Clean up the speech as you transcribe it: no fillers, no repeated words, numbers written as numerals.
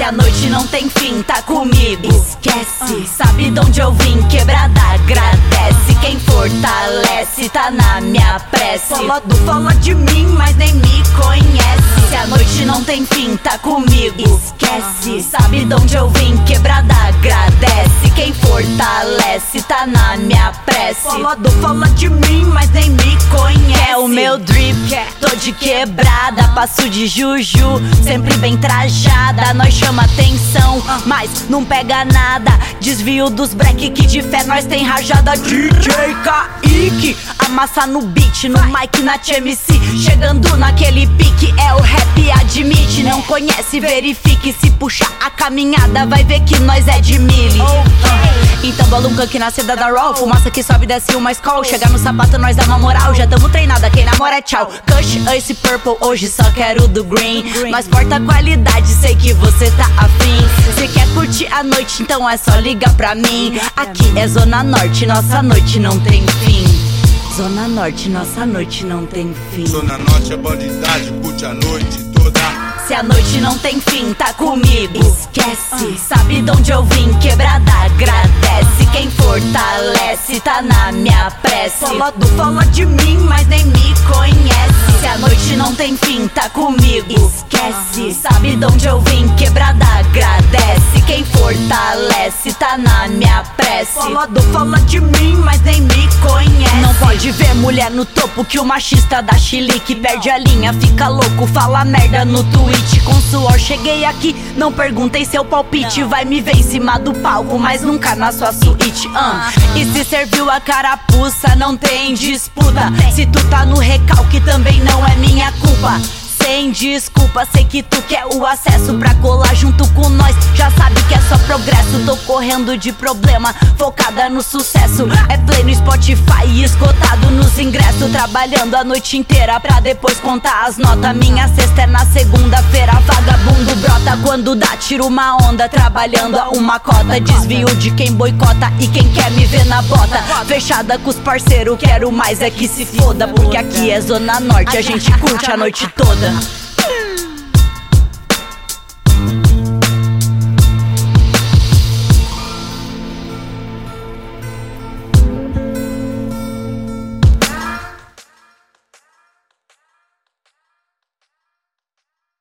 a noite não tem fim, tá comigo. Esquece, sabe de onde eu vim, quebrada agradece. Quem fortalece tá na minha prece. Fala de mim, mas nem me conhece. Se a noite não tem fim, tá comigo. Esquece, sabe de onde eu vim, quebrada agradece. Quem fortalece tá na minha prece. Fala de mim, mas nem me conhece. É o meu drip, tô de quebrada, passo de juju, sempre bem trajada. Nós chama atenção, mas não pega nada. Desvio dos break que de fé nós tem rajada. DJ Kaique, amassa no beat, no mic, na TMC. Chegando naquele pique, é o rap, admite. Não conhece, verifique. Se puxar a caminhada, vai ver que nós é de mili. Então bola um aqui na seda da Raw. Fumaça que sobe, desce uma Skol. Chegar no sapato, nós dá uma moral. Já tamo treinada, quem namora é tchau. Kush, Ice Purple, hoje só quero do green. Nós porta qualidade, sei que você tá afim. Cê quer curtir a noite, então é só ligar pra mim. Aqui é Zona Norte, nossa noite não tem fim. Zona Norte, nossa noite não tem fim. Zona Norte é bandidade, curte a noite toda. Se a noite não tem fim, tá comigo. Esquece, sabe de onde eu vim, quebrada agradece. Quem fortalece tá na minha prece. Fala de mim, mas nem me conhece. Se a noite não tem fim, tá comigo. Esquece, sabe de onde eu vim, quebrada agradece. Quem fortalece tá na minha prece. Fala de mim, mas nem me conhece. Não pode ver mulher no topo que o machista dá chilique. Perde a linha, fica louco, fala merda no Twitch. Com suor cheguei aqui, não perguntei seu palpite. Vai me ver em cima do palco, mas nunca na sua suíte. E se serviu a carapuça, não tem disputa. Se tu tá no recalque, também não é minha culpa. Sem desculpa, sei que tu quer o acesso pra colar junto com nós. Já sabe que é só progresso, tô correndo de problema, focada no sucesso. É play no Spotify, esgotado nos ingressos. Trabalhando a noite inteira pra depois contar as notas. Minha sexta é na segunda-feira, vagabundo brota. Quando dá, tiro uma onda, trabalhando a uma cota. Desvio de quem boicota e quem quer me ver na bota. Fechada com os parceiros, quero mais é que se foda. Porque aqui é Zona Norte, a gente curte a noite toda.